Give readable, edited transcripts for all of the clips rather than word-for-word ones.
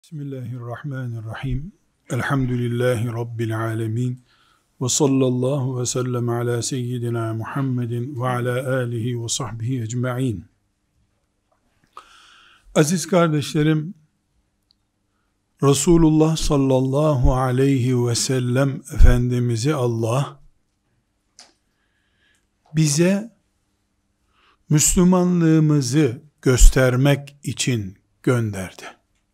Bismillahirrahmanirrahim. Elhamdülillahi Rabbil alemin. Ve sallallahu ve sellem ala seyyidina Muhammedin ve ala alihi ve sahbihi ecma'in. Aziz kardeşlerim, Resulullah sallallahu aleyhi ve sellem Efendimiz'i Allah, bize Müslümanlığımızı göstermek için gönderdi.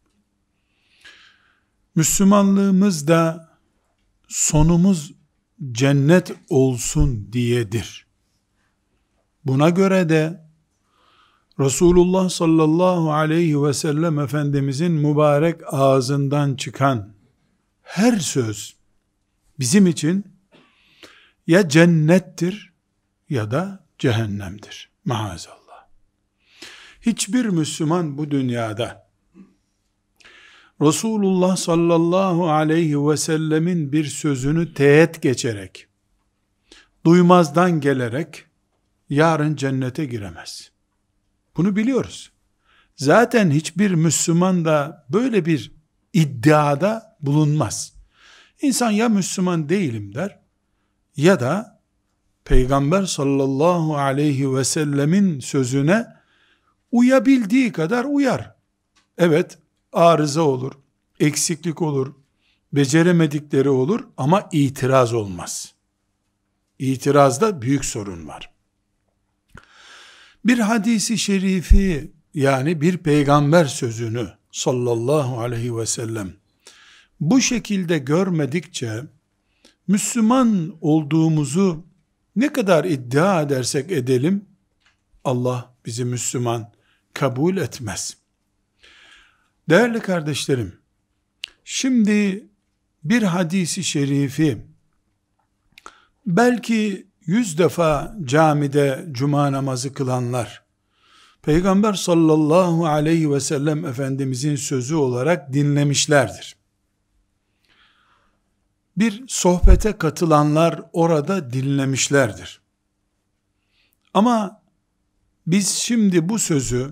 Müslümanlığımız da sonumuz cennet olsun diyedir. Buna göre de Resulullah sallallahu aleyhi ve sellem Efendimizin mübarek ağzından çıkan her söz bizim için ya cennettir ya da cehennemdir. Maazallah. Hiçbir Müslüman bu dünyada Resulullah sallallahu aleyhi ve sellemin bir sözünü teğet geçerek, duymazdan gelerek yarın cennete giremez. Bunu biliyoruz. Zaten hiçbir Müslüman da böyle bir iddiada bulunmaz. İnsan ya Müslüman değilim der ya da Peygamber sallallahu aleyhi ve sellemin sözüne uyabildiği kadar uyar. Evet, arıza olur, eksiklik olur, beceremedikleri olur ama itiraz olmaz. İtirazda büyük sorun var. Bir hadisi şerifi, yani bir peygamber sözünü sallallahu aleyhi ve sellem bu şekilde görmedikçe Müslüman olduğumuzu ne kadar iddia edersek edelim Allah bizi Müslüman kabul etmez. Değerli kardeşlerim, şimdi bir hadisi şerifi belki 100 defa camide cuma namazı kılanlar, Peygamber sallallahu aleyhi ve sellem Efendimizin sözü olarak dinlemişlerdir. Bir sohbete katılanlar orada dinlemişlerdir. Ama biz şimdi bu sözü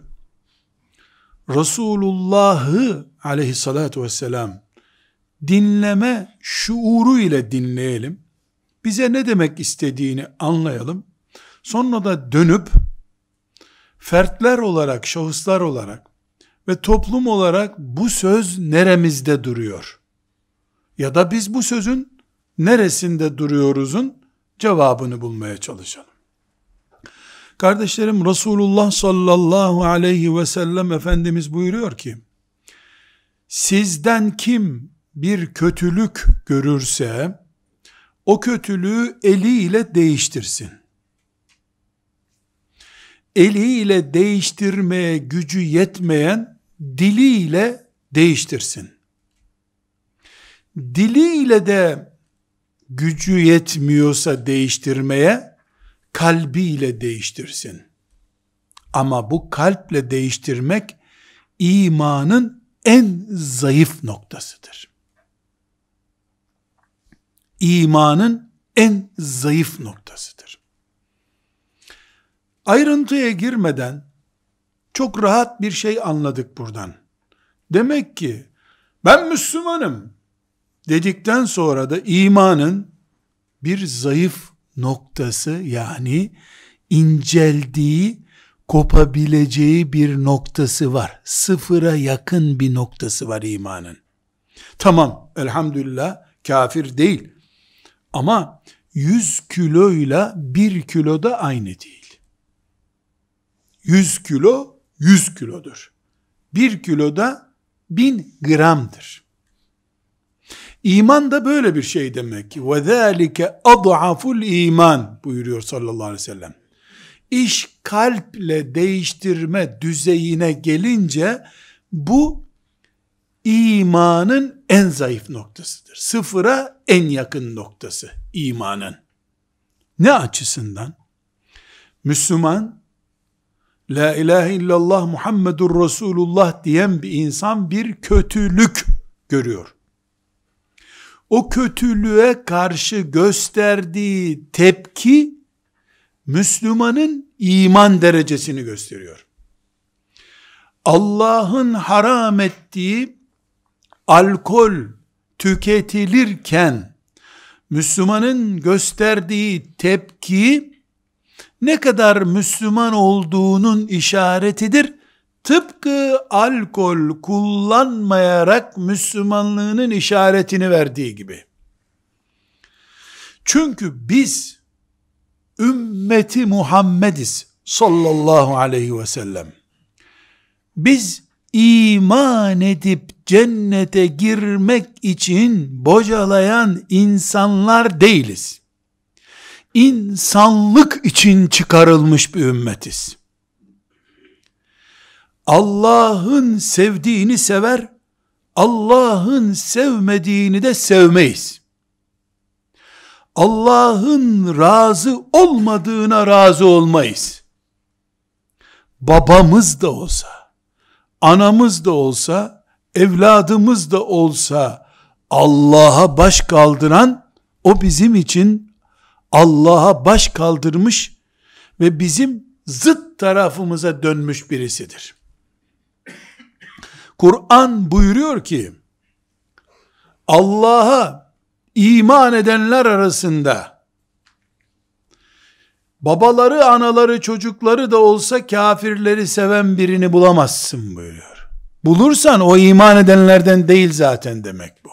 Resulullah'ı aleyhissalatu vesselam dinleme şuuru ile dinleyelim. Bize ne demek istediğini anlayalım. Sonra da dönüp fertler olarak, şahıslar olarak ve toplum olarak bu söz neremizde duruyor? Ya da biz bu sözün neresinde duruyoruzun cevabını bulmaya çalışalım. Kardeşlerim, Resulullah sallallahu aleyhi ve sellem Efendimiz buyuruyor ki, sizden kim bir kötülük görürse, o kötülüğü eliyle değiştirsin. Eliyle değiştirmeye gücü yetmeyen, diliyle değiştirsin. Diliyle de gücü yetmiyorsa değiştirmeye, kalbiyle değiştirsin. Ama bu kalple değiştirmek imanın en zayıf noktasıdır. İmanın en zayıf noktasıdır. Ayrıntıya girmeden çok rahat bir şey anladık buradan. Demek ki ben Müslümanım dedikten sonra da imanın bir zayıf noktası, yani inceldiği, kopabileceği bir noktası var. Sıfıra yakın bir noktası var imanın. Tamam, elhamdülillah kafir değil. Ama 100 kiloyla 1 kilo da aynı değil. 100 kilo 100 kilodur. 1 kilo da 1000 gramdır. İman da böyle bir şey demek ki. وَذَٰلِكَ أَضْعَفُ الْا۪يمَانِ buyuruyor sallallahu aleyhi ve sellem. İş kalple değiştirme düzeyine gelince bu imanın en zayıf noktasıdır. Sıfıra en yakın noktası imanın. Ne açısından? Müslüman, La ilahe illallah Muhammedur Resulullah diyen bir insan bir kötülük görüyor. O kötülüğe karşı gösterdiği tepki, Müslümanın iman derecesini gösteriyor. Allah'ın haram ettiği alkol tüketilirken Müslümanın gösterdiği tepki ne kadar Müslüman olduğunun işaretidir. Tıpkı alkol kullanmayarak Müslümanlığının işaretini verdiği gibi. Çünkü biz ümmeti Muhammediz sallallahu aleyhi ve sellem. Biz iman edip cennete girmek için bocalayan insanlar değiliz. İnsanlık için çıkarılmış bir ümmetiz. Allah'ın sevdiğini sever, Allah'ın sevmediğini de sevmeyiz. Allah'ın razı olmadığına razı olmayız. Babamız da olsa, anamız da olsa, evladımız da olsa Allah'a baş kaldıran, o bizim için Allah'a baş kaldırmış ve bizim zıt tarafımıza dönmüş birisidir. Kur'an buyuruyor ki, Allah'a iman edenler arasında babaları, anaları, çocukları da olsa kafirleri seven birini bulamazsın buyuruyor. Bulursan o iman edenlerden değil zaten demek bu.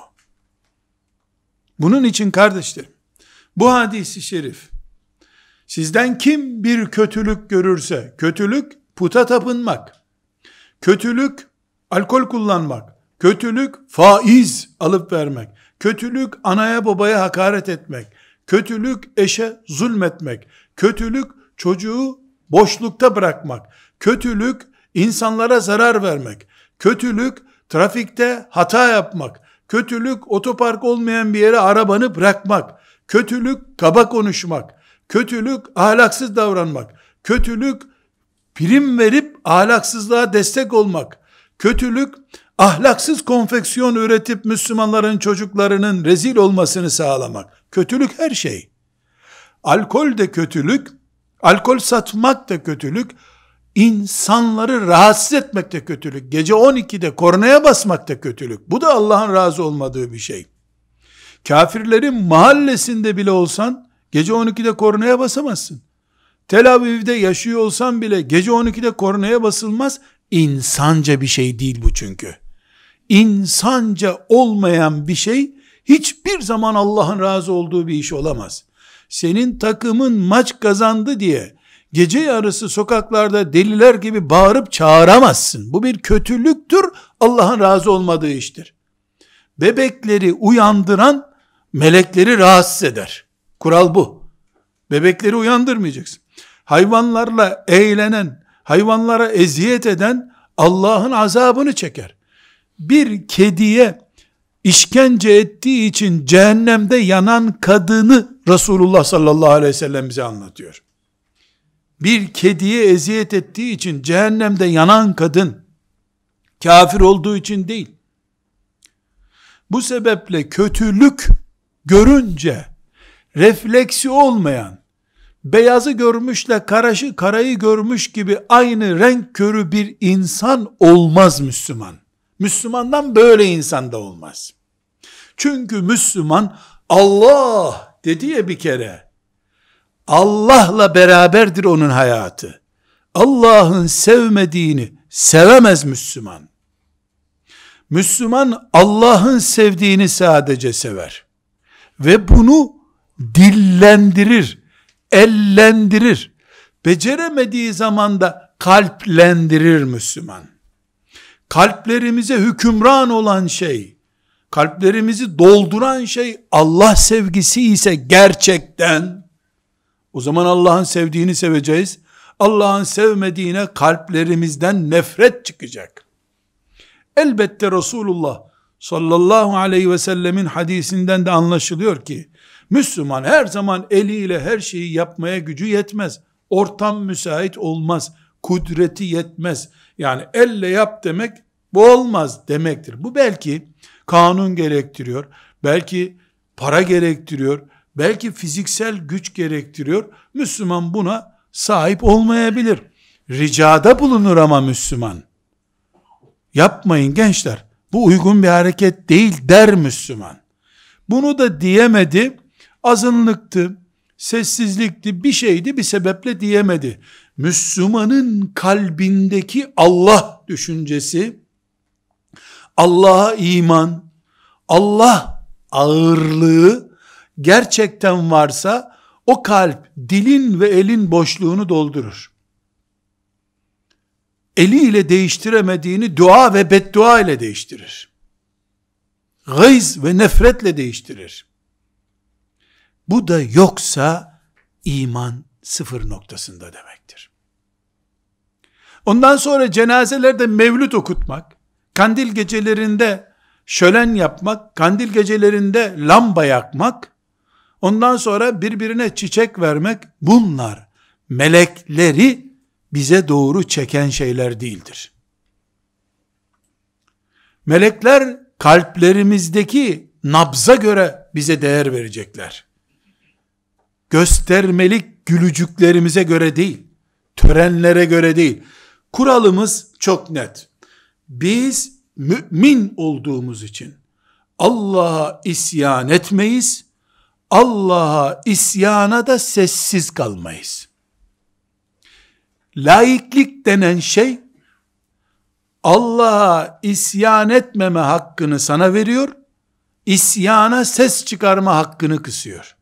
Bunun için kardeşlerim, bu hadis-i şerif, sizden kim bir kötülük görürse, kötülük puta tapınmak, kötülük alkol kullanmak, kötülük faiz alıp vermek, kötülük anaya babaya hakaret etmek, kötülük eşe zulmetmek, kötülük çocuğu boşlukta bırakmak, kötülük insanlara zarar vermek, kötülük trafikte hata yapmak, kötülük otopark olmayan bir yere arabanı bırakmak, kötülük kaba konuşmak, kötülük ahlaksız davranmak, kötülük prim verip ahlaksızlığa destek olmak, kötülük ahlaksız konfeksiyon üretip Müslümanların çocuklarının rezil olmasını sağlamak. Kötülük her şey. Alkol de kötülük, alkol satmak da kötülük, insanları rahatsız etmek de kötülük, gece 12'de kornaya basmak da kötülük. Bu da Allah'ın razı olmadığı bir şey. Kafirlerin mahallesinde bile olsan, gece 12'de kornaya basamazsın. Tel Aviv'de yaşıyor olsan bile, gece 12'de kornaya basılmaz. İnsanca bir şey değil bu çünkü. İnsanca olmayan bir şey, hiçbir zaman Allah'ın razı olduğu bir iş olamaz. Senin takımın maç kazandı diye, gece yarısı sokaklarda deliler gibi bağırıp çağıramazsın. Bu bir kötülüktür, Allah'ın razı olmadığı iştir. Bebekleri uyandıran, melekleri rahatsız eder. Kural bu. Bebekleri uyandırmayacaksın. Hayvanlarla eğlenen, hayvanlara eziyet eden, Allah'ın azabını çeker. Bir kediye işkence ettiği için cehennemde yanan kadını Resulullah sallallahu aleyhi ve sellem bize anlatıyor. Bir kediye eziyet ettiği için cehennemde yanan kadın, kafir olduğu için değil. Bu sebeple kötülük görünce, refleksi olmayan, beyazı görmüşle karayı görmüş gibi aynı renk körü bir insan olmaz Müslüman. Müslümandan böyle insan da olmaz. Çünkü Müslüman Allah dedi ya bir kere, Allah'la beraberdir onun hayatı. Allah'ın sevmediğini sevemez Müslüman. Müslüman Allah'ın sevdiğini sadece sever. Ve bunu dillendirir, ellendirir. Beceremediği zaman da kalplendirir Müslüman. Kalplerimize hükümran olan şey, kalplerimizi dolduran şey Allah sevgisi ise gerçekten, o zaman Allah'ın sevdiğini seveceğiz. Allah'ın sevmediğine kalplerimizden nefret çıkacak. Elbette Resulullah sallallahu aleyhi ve sellemin hadisinden de anlaşılıyor ki, Müslüman her zaman eliyle her şeyi yapmaya gücü yetmez. Ortam müsait olmaz. Kudreti yetmez. Yani elle yap demek, bu olmaz demektir. Bu belki kanun gerektiriyor, belki para gerektiriyor, belki fiziksel güç gerektiriyor. Müslüman buna sahip olmayabilir. Ricada bulunur ama Müslüman. Yapmayın gençler. Bu uygun bir hareket değil der Müslüman. Bunu da diyemedi. Azınlıktı, sessizlikti, bir şeydi, bir sebeple diyemedi. Müslümanın kalbindeki Allah düşüncesi, Allah'a iman, Allah ağırlığı gerçekten varsa o kalp dilin ve elin boşluğunu doldurur. Eliyle değiştiremediğini dua ve beddua ile değiştirir. Gayz ve nefretle değiştirir. Bu da yoksa iman sıfır noktasında demektir. Ondan sonra cenazelerde mevlüt okutmak, kandil gecelerinde şölen yapmak, kandil gecelerinde lamba yakmak, ondan sonra birbirine çiçek vermek, bunlar melekleri bize doğru çeken şeyler değildir. Melekler kalplerimizdeki nabza göre bize değer verecekler. Göstermelik gülücüklerimize göre değil, törenlere göre değil. Kuralımız çok net. Biz mümin olduğumuz için Allah'a isyan etmeyiz, Allah'a isyana da sessiz kalmayız. Laiklik denen şey, Allah'a isyan etmeme hakkını sana veriyor, isyana ses çıkarma hakkını kısıyor.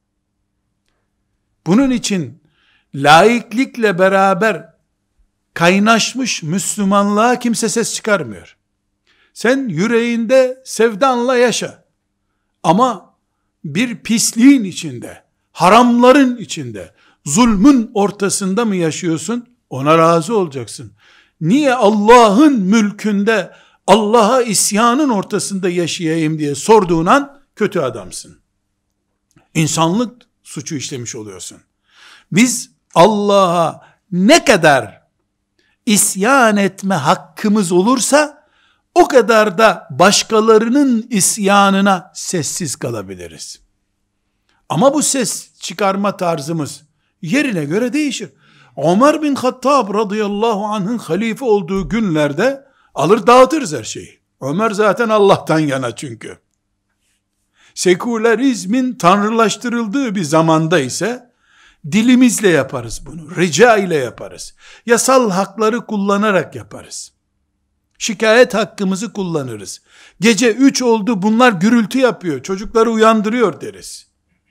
Bunun için laiklikle beraber kaynaşmış Müslümanlığa kimse ses çıkarmıyor. Sen yüreğinde sevdanla yaşa. Ama bir pisliğin içinde, haramların içinde, zulmün ortasında mı yaşıyorsun? Ona razı olacaksın. Niye Allah'ın mülkünde, Allah'a isyanın ortasında yaşayayım diye sorduğun an kötü adamsın. İnsanlık suçu işlemiş oluyorsun. Biz Allah'a ne kadar isyan etme hakkımız olursa, o kadar da başkalarının isyanına sessiz kalabiliriz. Ama bu ses çıkarma tarzımız yerine göre değişir. Ömer bin Hattab radıyallahu anh'ın halife olduğu günlerde alır dağıtırız her şeyi. Ömer zaten Allah'tan yana çünkü. Sekülerizmin tanrılaştırıldığı bir zamanda ise dilimizle yaparız bunu. Rica ile yaparız. Yasal hakları kullanarak yaparız. Şikayet hakkımızı kullanırız. Gece 3 oldu, bunlar gürültü yapıyor, çocukları uyandırıyor deriz.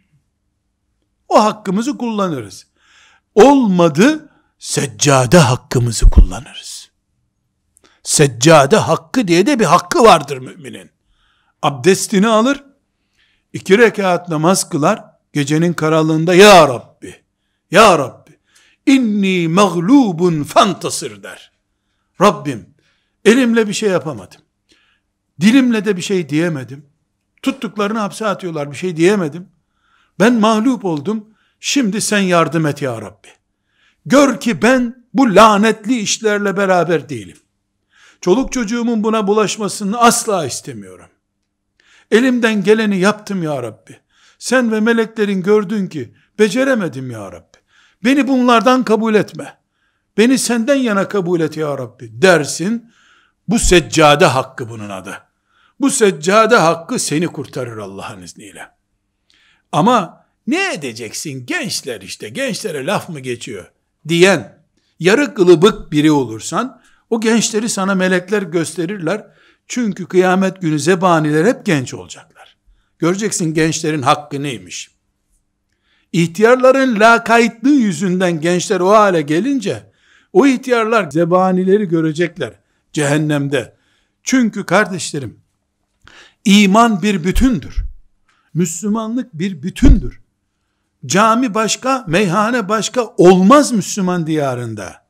O hakkımızı kullanırız. Olmadı, seccade hakkımızı kullanırız. Seccade hakkı diye de bir hakkı vardır müminin. Abdestini alır, 2 rekat namaz kılar, gecenin karanlığında ya Rabbi, ya Rabbi, inni mağlubun fantasır der. Rabbim, elimle bir şey yapamadım. Dilimle de bir şey diyemedim. Tuttuklarını hapse atıyorlar, bir şey diyemedim. Ben mağlup oldum. Şimdi sen yardım et ya Rabbi. Gör ki ben bu lanetli işlerle beraber değilim. Çoluk çocuğumun buna bulaşmasını asla istemiyorum. Elimden geleni yaptım ya Rabbi. Sen ve meleklerin gördün ki beceremedim ya Rabbi. Beni bunlardan kabul etme. Beni senden yana kabul et ya Rabbi dersin. Bu seccade hakkı bunun adı. Bu seccade hakkı seni kurtarır Allah'ın izniyle. Ama ne edeceksin gençler, işte gençlere laf mı geçiyor diyen yarı kılıbık biri olursan, o gençleri sana melekler gösterirler. Çünkü kıyamet günü zebaniler hep genç olacaklar. Göreceksin gençlerin hakkı neymiş. İhtiyarların lakaytlığı yüzünden gençler o hale gelince, o ihtiyarlar zebanileri görecekler cehennemde. Çünkü kardeşlerim, iman bir bütündür. Müslümanlık bir bütündür. Cami başka, meyhane başka olmaz Müslüman diyarında.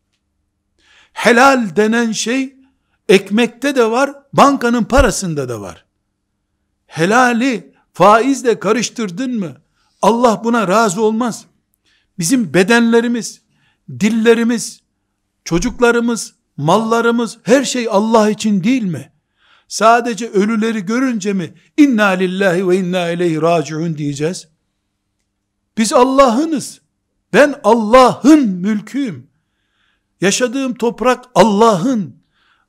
Helal denen şey ekmekte de var, bankanın parasında da var. Helali faizle karıştırdın mı, Allah buna razı olmaz. Bizim bedenlerimiz, dillerimiz, çocuklarımız, mallarımız, her şey Allah için değil mi? Sadece ölüleri görünce mi inna lillahi ve inna ileyhi raciun diyeceğiz? Biz Allah'ınız. Ben Allah'ın mülküyüm. Yaşadığım toprak Allah'ın.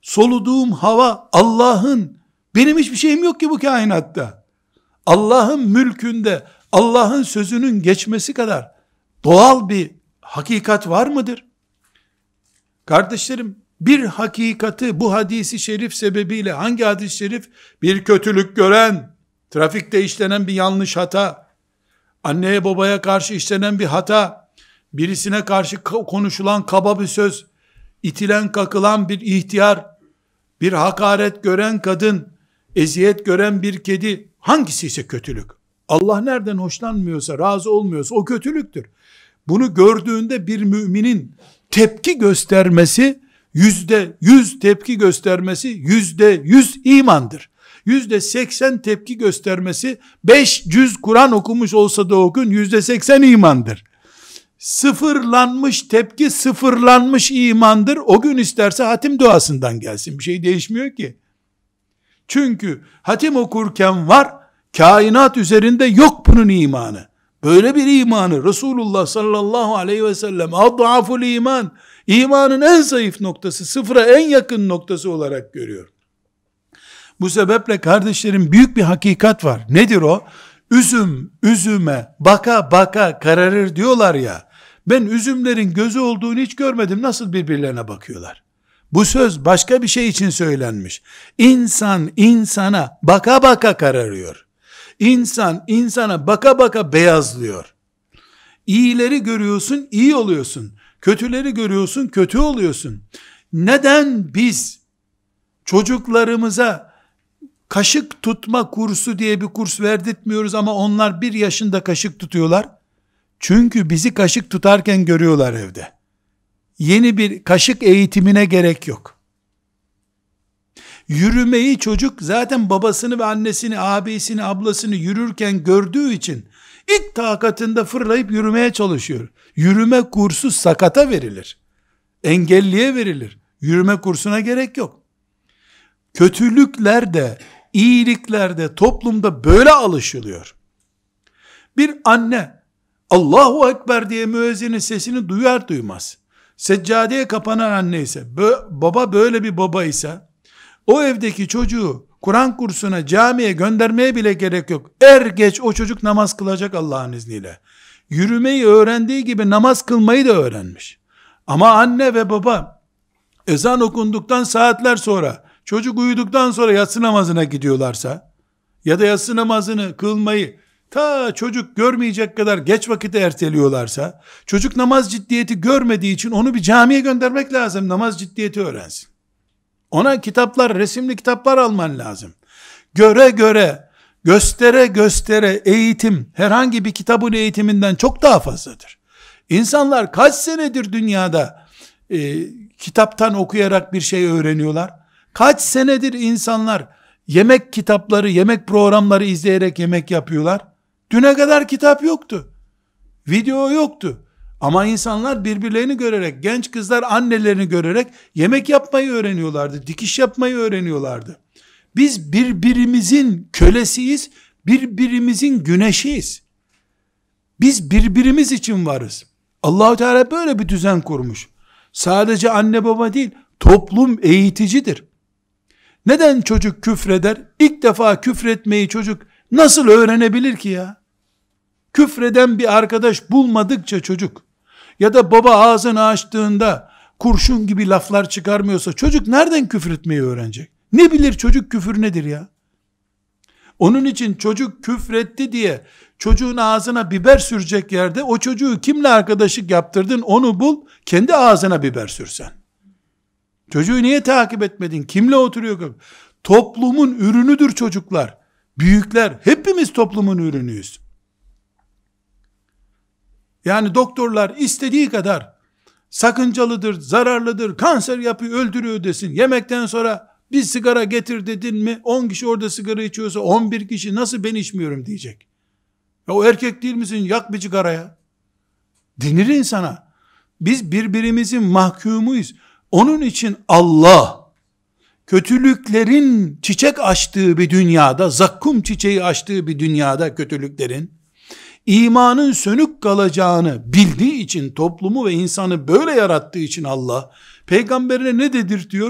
soluduğum hava Allah'ın, benim hiçbir şeyim yok ki bu kainatta. Allah'ın mülkünde Allah'ın sözünün geçmesi kadar doğal bir hakikat var mıdır? Kardeşlerim, bir hakikati bu hadisi şerif sebebiyle, hangi hadis-i şerif? Bir kötülük gören, trafikte işlenen bir yanlış hata, anneye babaya karşı işlenen bir hata, birisine karşı konuşulan kaba bir söz, itilen kakılan bir ihtiyar, bir hakaret gören kadın, eziyet gören bir kedi, hangisi ise kötülük. Allah nereden hoşlanmıyorsa, razı olmuyorsa o kötülüktür. Bunu gördüğünde bir müminin tepki göstermesi, %100 tepki göstermesi, %100 imandır. %80 tepki göstermesi, 5 cüz Kur'an okumuş olsa da o gün %80 imandır. Sıfırlanmış tepki, sıfırlanmış imandır. O gün isterse hatim duasından gelsin. Bir şey değişmiyor ki. Çünkü hatim okurken var, kainat üzerinde yok bunun imanı. Böyle bir imanı Resulullah sallallahu aleyhi ve sellem ad'aful iman, imanın en zayıf noktası, sıfıra en yakın noktası olarak görüyor. Bu sebeple kardeşlerim, büyük bir hakikat var. Nedir o? Üzüm üzüme baka baka kararır diyorlar ya. Ben üzümlerin gözü olduğunu hiç görmedim. Nasıl birbirlerine bakıyorlar? Bu söz başka bir şey için söylenmiş. İnsan insana baka baka kararıyor. İnsan insana baka baka beyazlıyor. İyileri görüyorsun, iyi oluyorsun. Kötüleri görüyorsun, kötü oluyorsun. Neden biz çocuklarımıza kaşık tutma kursu diye bir kurs verdirtmiyoruz ama onlar 1 yaşında kaşık tutuyorlar? Çünkü bizi kaşık tutarken görüyorlar evde. Yeni bir kaşık eğitimine gerek yok. Yürümeyi çocuk zaten babasını ve annesini, abisini, ablasını yürürken gördüğü için ilk takatında fırlayıp yürümeye çalışıyor. Yürüme kursu sakata verilir. Engelliye verilir. Yürüme kursuna gerek yok. Kötülüklerde, iyiliklerde, toplumda böyle alışılıyor. Bir anne Allahu Ekber diye müezzinin sesini duyar duymaz, seccadeye kapanan anne ise, baba böyle bir baba ise, o evdeki çocuğu Kur'an kursuna, camiye göndermeye bile gerek yok. Er geç o çocuk namaz kılacak Allah'ın izniyle. Yürümeyi öğrendiği gibi namaz kılmayı da öğrenmiş. Ama anne ve baba ezan okunduktan saatler sonra, çocuk uyuduktan sonra yatsı namazına gidiyorlarsa, ya da yatsı namazını kılmayı ta çocuk görmeyecek kadar geç vakite erteliyorlarsa, çocuk namaz ciddiyeti görmediği için onu bir camiye göndermek lazım, namaz ciddiyeti öğrensin. Ona kitaplar, resimli kitaplar alman lazım. Göre göre, göstere göstere eğitim, herhangi bir kitabın eğitiminden çok daha fazladır. İnsanlar kaç senedir dünyada kitaptan okuyarak bir şey öğreniyorlar? Kaç senedir insanlar yemek kitapları, yemek programları izleyerek yemek yapıyorlar? Düne kadar kitap yoktu. Video yoktu. Ama insanlar birbirlerini görerek, genç kızlar annelerini görerek yemek yapmayı öğreniyorlardı. Dikiş yapmayı öğreniyorlardı. Biz birbirimizin kölesiyiz, birbirimizin güneşiyiz. Biz birbirimiz için varız. Allah-u Teala böyle bir düzen kurmuş. Sadece anne baba değil, toplum eğiticidir. Neden çocuk küfreder? İlk defa küfretmeyi çocuk nasıl öğrenebilir ki ya? Küfreden bir arkadaş bulmadıkça çocuk, ya da baba ağzını açtığında kurşun gibi laflar çıkarmıyorsa çocuk nereden küfretmeyi öğrenecek? Ne bilir çocuk küfür nedir ya? Onun için çocuk küfretti diye çocuğun ağzına biber sürecek yerde o çocuğu kimle arkadaşlık yaptırdın onu bul, kendi ağzına biber sürsen. Çocuğu niye takip etmedin? Kimle oturuyor? Toplumun ürünüdür çocuklar. Büyükler, hepimiz toplumun ürünüyüz. Yani doktorlar istediği kadar sakıncalıdır, zararlıdır, kanser yapıyor, öldürüyor desin. Yemekten sonra bir sigara getir dedin mi, 10 kişi orada sigara içiyorsa 11 kişi nasıl ben içmiyorum diyecek. Ya o erkek değil misin, yak bir sigaraya. Denir insana. Biz birbirimizin mahkumuyuz. Onun için Allah, kötülüklerin çiçek açtığı bir dünyada, zakkum çiçeği açtığı bir dünyada kötülüklerin, imanın sönük kalacağını bildiği için, toplumu ve insanı böyle yarattığı için Allah, peygamberine ne dedirtiyor?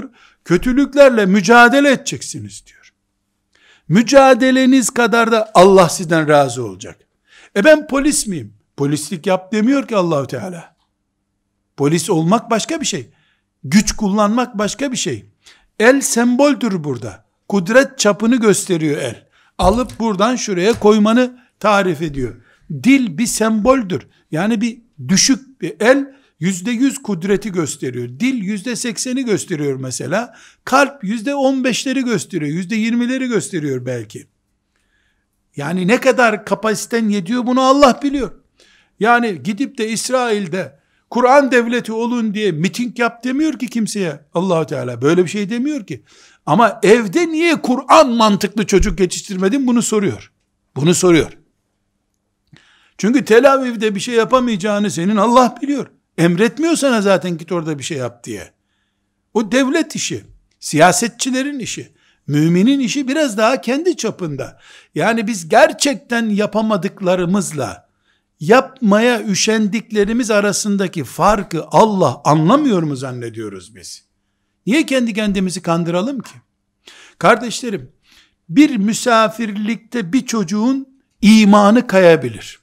Kötülüklerle mücadele edeceksiniz diyor. Mücadeleniz kadar da Allah sizden razı olacak. Ben polis miyim? Polislik yap demiyor ki Allahu Teala. Polis olmak başka bir şey. Güç kullanmak başka bir şey. El semboldür burada. Kudret çapını gösteriyor el. Alıp buradan şuraya koymanı tarif ediyor. Dil bir semboldür. Yani bir düşük bir el %100 kudreti gösteriyor. Dil %80'i gösteriyor mesela. Kalp %15'leri gösteriyor. %20'leri gösteriyor belki. Yani ne kadar kapasiten yetiyor bunu Allah biliyor. Yani gidip de İsrail'de Kur'an devleti olun diye miting yap demiyor ki kimseye. Allah Teala böyle bir şey demiyor ki. Ama evde niye Kur'an mantıklı çocuk yetiştirmedin bunu soruyor. Bunu soruyor. Çünkü Tel Aviv'de bir şey yapamayacağını senin Allah biliyor. Emretmiyor sana zaten git orada bir şey yap diye. O devlet işi. Siyasetçilerin işi. Müminin işi biraz daha kendi çapında. Yani biz gerçekten yapamadıklarımızla yapmaya üşendiklerimiz arasındaki farkı Allah anlamıyor mu zannediyoruz biz? Niye kendi kendimizi kandıralım ki? Kardeşlerim, bir misafirlikte bir çocuğun imanı kayabilir.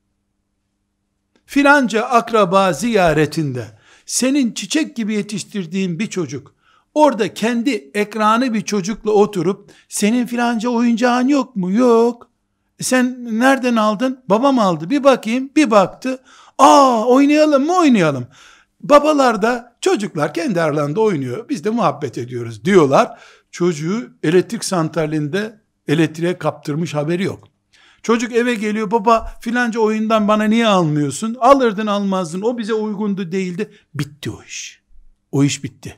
Filanca akraba ziyaretinde senin çiçek gibi yetiştirdiğin bir çocuk orada kendi ekranı bir çocukla oturup senin filanca oyuncağın yok mu? Yok. Sen nereden aldın? Babam aldı. Bir bakayım. Bir baktı. Oynayalım mı? Oynayalım. Babalar da çocuklar kendi aralarında oynuyor. Biz de muhabbet ediyoruz diyorlar. Çocuğu elektrik santralinde elektriğe kaptırmış, haberi yok. Çocuk eve geliyor, baba filanca oyundan bana niye almıyorsun? Alırdın almazdın, o bize uygundu değildi. Bitti o iş. O iş bitti.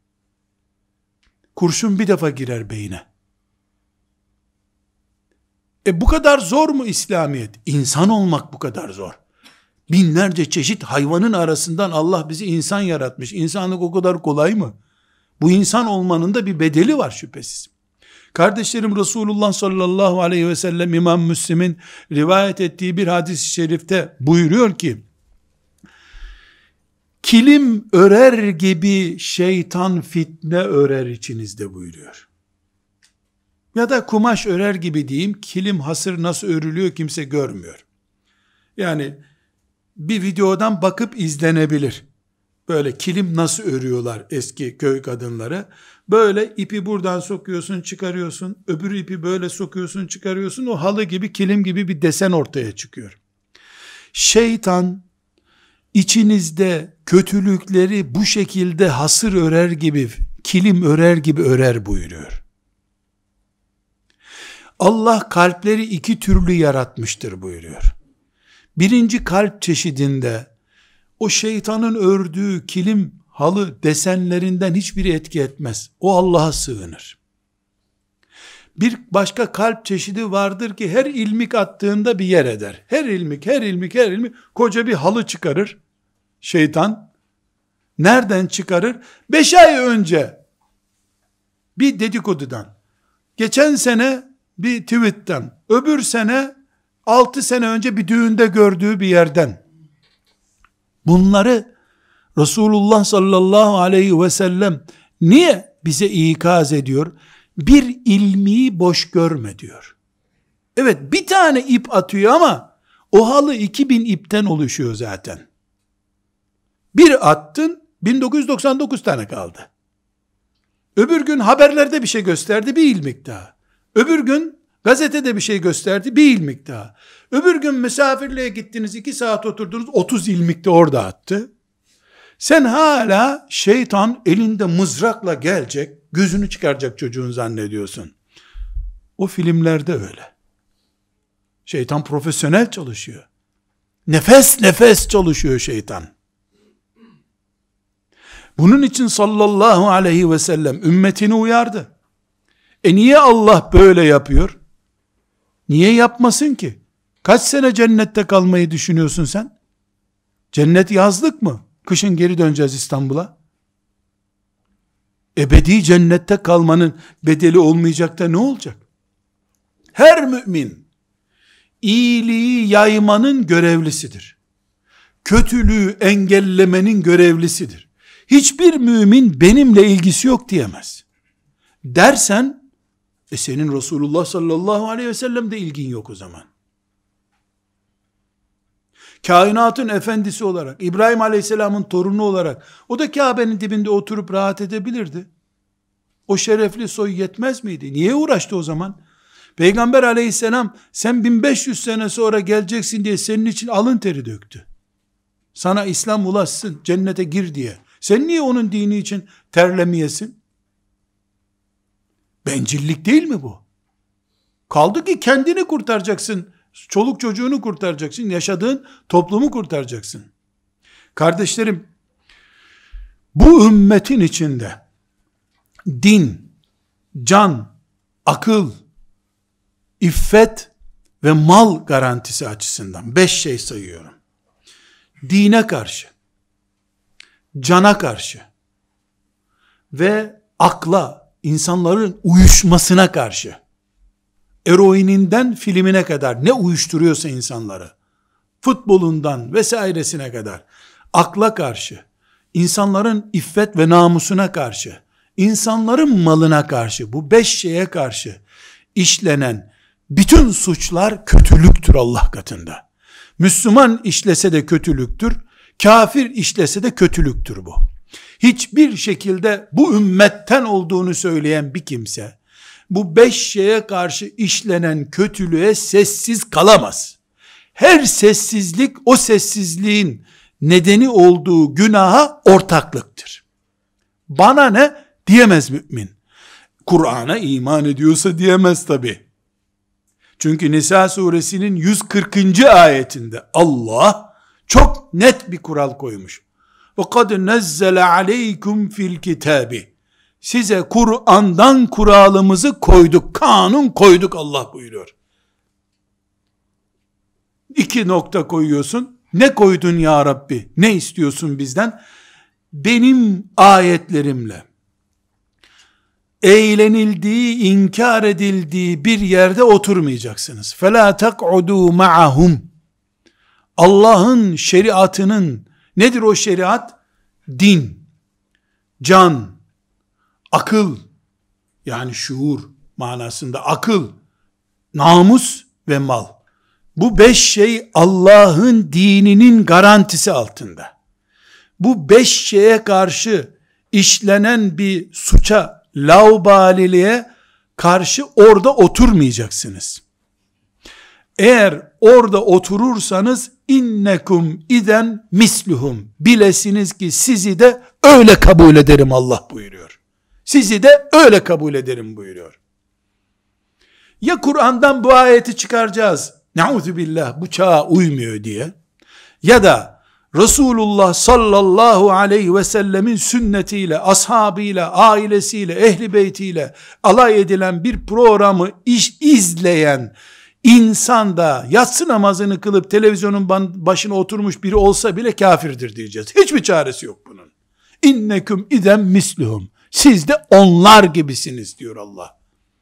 Kurşun bir defa girer beyine. Bu kadar zor mu İslamiyet? İnsan olmak bu kadar zor. Binlerce çeşit hayvanın arasından Allah bizi insan yaratmış. İnsanlık o kadar kolay mı? Bu insan olmanın da bir bedeli var şüphesiz. Kardeşlerim, Resulullah sallallahu aleyhi ve sellem İmam Müslim'in rivayet ettiği bir hadis-i şerifte buyuruyor ki, kilim örer gibi şeytan fitne örer içinizde buyuruyor. Ya da kumaş örer gibi diyeyim, kilim hasır nasıl örülüyor kimse görmüyor. Yani bir videodan bakıp izlenebilir. Böyle kilim nasıl örüyorlar eski köy kadınları. Böyle ipi buradan sokuyorsun, çıkarıyorsun. Öbür ipi böyle sokuyorsun, çıkarıyorsun. O halı gibi, kilim gibi bir desen ortaya çıkıyor. Şeytan içinizde kötülükleri bu şekilde hasır örer gibi, kilim örer gibi örer buyuruyor. Allah kalpleri iki türlü yaratmıştır buyuruyor. Birinci kalp çeşidinde o şeytanın ördüğü kilim, halı desenlerinden hiçbiri etki etmez. O Allah'a sığınır. Bir başka kalp çeşidi vardır ki her ilmik attığında bir yer eder. Her ilmik koca bir halı çıkarır. Şeytan nereden çıkarır? 5 ay önce bir dedikodudan, geçen sene bir tweetten, öbür sene 6 sene önce bir düğünde gördüğü bir yerden. Bunları Resulullah sallallahu aleyhi ve sellem niye bize ikaz ediyor? Bir ilmiyi boş görme diyor. Evet, bir tane ip atıyor ama o halı 2000 ipten oluşuyor zaten. Bir attın, 1999 tane kaldı. Öbür gün haberlerde bir şey gösterdi, bir ilmik daha. Öbür gün gazetede bir şey gösterdi, bir ilmik daha. Öbür gün misafirliğe gittiniz, 2 saat oturdunuz, 30 ilmik de orada attı. Sen hala şeytan elinde mızrakla gelecek, gözünü çıkaracak çocuğun zannediyorsun. O filmlerde öyle. Şeytan profesyonel çalışıyor. Nefes nefes çalışıyor şeytan. Bunun için sallallahu aleyhi ve sellem ümmetini uyardı. Niye Allah böyle yapıyor? Niye yapmasın ki? Kaç sene cennette kalmayı düşünüyorsun sen? Cennet yazlık mı? Kışın geri döneceğiz İstanbul'a. Ebedi cennette kalmanın bedeli olmayacak da ne olacak? Her mümin iyiliği yaymanın görevlisidir. Kötülüğü engellemenin görevlisidir. hiçbir mümin benimle ilgisi yok diyemez. Dersen, senin Resulullah sallallahu aleyhi ve sellem de ilgin yok o zaman. Kainatın efendisi olarak, İbrahim aleyhisselamın torunu olarak, o da Kabe'nin dibinde oturup rahat edebilirdi. O şerefli soy yetmez miydi? Niye uğraştı o zaman? Peygamber aleyhisselam, sen 1500 sene sonra geleceksin diye senin için alın teri döktü. Sana İslam ulaşsın, cennete gir diye. Sen niye onun dini için terlemeyesin? Bencillik değil mi bu? Kaldı ki kendini kurtaracaksın, çoluk çocuğunu kurtaracaksın, yaşadığın toplumu kurtaracaksın. Kardeşlerim, bu ümmetin içinde din, can, akıl, iffet ve mal garantisi açısından 5 şey sayıyorum. Dine karşı, cana karşı ve akla, insanların uyuşmasına karşı, eroininden filmine kadar ne uyuşturuyorsa insanları, futbolundan vesairesine kadar, akla karşı, insanların iffet ve namusuna karşı, insanların malına karşı, bu 5 şeye karşı işlenen bütün suçlar kötülüktür Allah katında. Müslüman işlese de kötülüktür, kafir işlese de kötülüktür bu. Hiçbir şekilde bu ümmetten olduğunu söyleyen bir kimse, bu 5 şeye karşı işlenen kötülüğe sessiz kalamaz. Her sessizlik, o sessizliğin nedeni olduğu günaha ortaklıktır. Bana ne diyemez mümin. Kur'an'a iman ediyorsa diyemez tabi. Çünkü Nisa suresinin 140. ayetinde Allah çok net bir kural koymuş. وَقَدْ نَزَّلَ عَلَيْكُمْ فِي الْكِتَابِ Size Kur'an'dan kuralımızı koyduk, kanun koyduk Allah buyuruyor. 2 nokta koyuyorsun. Ne koydun ya Rabbi? Ne istiyorsun bizden? Benim ayetlerimle eğlenildiği, inkar edildiği bir yerde oturmayacaksınız. فَلَا تَقْعُدُوا مَعَهُمْ Allah'ın şeriatının, nedir o şeriat? Din, can, akıl, yani şuur manasında akıl, namus ve mal. Bu 5 şey Allah'ın dininin garantisi altında. Bu 5 şeye karşı işlenen bir suça, laubaliliğe karşı orada oturmayacaksınız. Eğer orada oturursanız innekum iden misluhum, bilesiniz ki sizi de öyle kabul ederim Allah buyuruyor. Sizi de öyle kabul ederim buyuruyor. Ya Kur'an'dan bu ayeti çıkaracağız, ne'udzubillah bu çağa uymuyor diye, ya da Resulullah sallallahu aleyhi ve sellemin sünnetiyle, ashabıyla, ailesiyle, ehli beytiyle alay edilen bir programı izleyen insan da yatsı namazını kılıp televizyonun başına oturmuş biri olsa bile kafirdir diyeceğiz. Hiçbir çaresi yok bunun. İnneküm idem misluhum. Siz de onlar gibisiniz diyor Allah.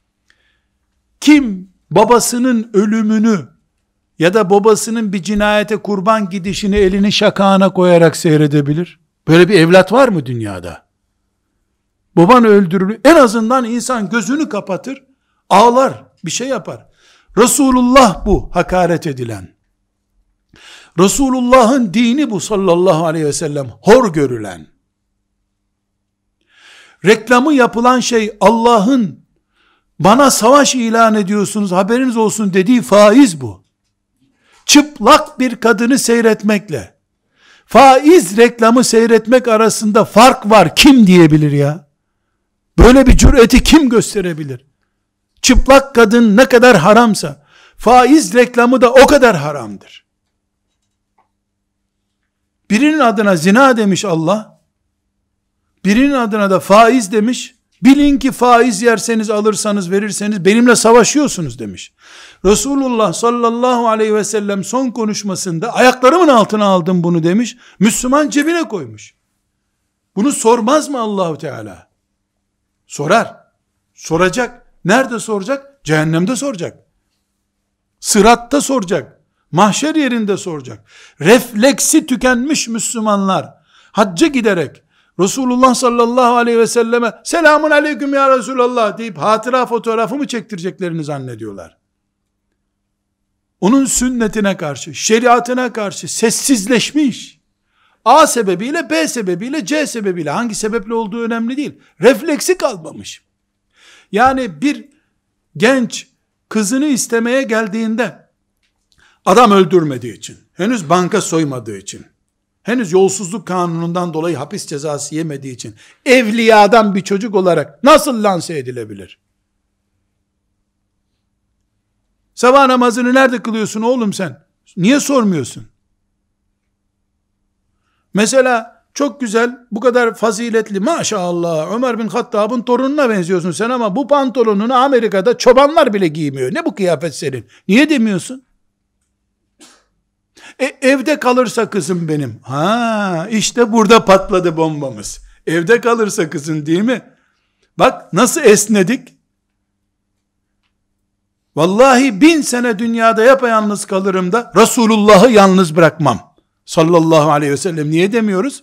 Kim babasının ölümünü ya da babasının bir cinayete kurban gidişini elini şakağına koyarak seyredebilir? Böyle bir evlat var mı dünyada? Baban öldürülür. En azından insan gözünü kapatır, ağlar, bir şey yapar. Resulullah bu hakaret edilen. Resulullah'ın dini bu sallallahu aleyhi ve sellem hor görülen. Reklamı yapılan şey Allah'ın bana savaş ilan ediyorsunuz haberiniz olsun dediği faiz bu. Çıplak bir kadını seyretmekle faiz reklamı seyretmek arasında fark var. Kim diyebilir ya? Böyle bir cüreti kim gösterebilir? Çıplak kadın ne kadar haramsa faiz reklamı da o kadar haramdır. Birinin adına zina demiş Allah, birinin adına da faiz demiş. Bilin ki faiz yerseniz, alırsanız, verirseniz benimle savaşıyorsunuz demiş. Resulullah sallallahu aleyhi ve sellem son konuşmasında ayaklarımın altına aldım bunu demiş. Müslüman cebine koymuş. Bunu sormaz mı Allahu Teala? Sorar. Soracak. Nerede soracak? Cehennemde soracak. Sıratta soracak. Mahşer yerinde soracak. Refleksi tükenmiş Müslümanlar hacca giderek Resulullah sallallahu aleyhi ve selleme selamun aleyküm ya Resulallah deyip hatıra fotoğrafı mı çektireceklerini zannediyorlar. Onun sünnetine karşı, şeriatına karşı sessizleşmiş. A sebebiyle, B sebebiyle, C sebebiyle, hangi sebeple olduğu önemli değil. Refleksi kalmamış. Yani bir genç kızını istemeye geldiğinde, adam öldürmediği için, henüz banka soymadığı için, henüz yolsuzluk kanunundan dolayı hapis cezası yemediği için, evliyadan bir çocuk olarak nasıl lanse edilebilir? Sabah namazını nerede kılıyorsun oğlum sen? Niye sormuyorsun? Mesela çok güzel, bu kadar faziletli, maşallah Ömer bin Hattab'ın torununa benziyorsun sen ama bu pantolonunu Amerika'da çobanlar bile giymiyor. Ne bu kıyafet senin? Niye demiyorsun? Evde kalırsa kızım benim. İşte burada patladı bombamız. Evde kalırsa kızın, değil mi? Bak nasıl esnedik. Vallahi 1000 sene dünyada yapayalnız kalırım da Resulullah'ı yalnız bırakmam. Sallallahu aleyhi ve sellem. Niye demiyoruz?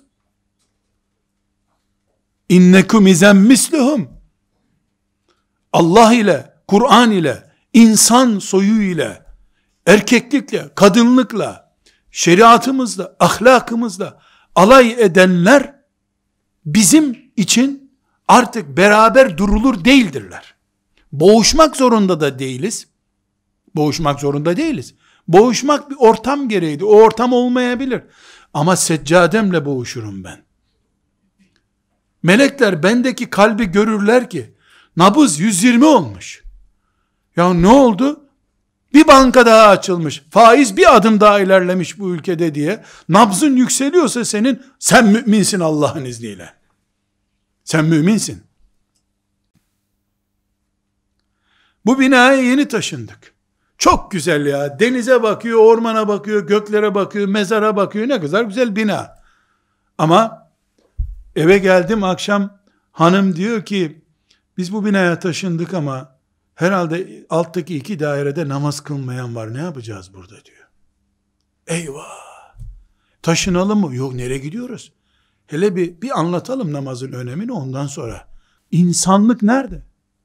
İnnekum izen misluhum. Allah ile, Kur'an ile, insan soyu ile, erkeklikle, kadınlıkla, şeriatımızla, ahlakımızla alay edenler bizim için artık beraber durulur değildirler. Boğuşmak zorunda da değiliz. Boğuşmak zorunda değiliz. Boğuşmak bir ortam gereğiydi. O ortam olmayabilir. Ama seccademle boğuşurum ben. Melekler bendeki kalbi görürler ki nabız 120 olmuş. Ya ne oldu? Bir banka daha açılmış. Faiz bir adım daha ilerlemiş bu ülkede diye. Nabzın yükseliyorsa senin, sen müminsin Allah'ın izniyle. Sen müminsin. Bu binaya yeni taşındık. Çok güzel ya. Denize bakıyor, ormana bakıyor, göklere bakıyor, mezara bakıyor. Ne kadar güzel bina. Ama eve geldim akşam, hanım diyor ki biz bu binaya taşındık ama herhalde alttaki 2 dairede namaz kılmayan var. Ne yapacağız burada diyor. Eyvah. Taşınalım mı? Yok, nereye gidiyoruz? Hele bir anlatalım namazın önemini, ondan sonra. İnsanlık nerede?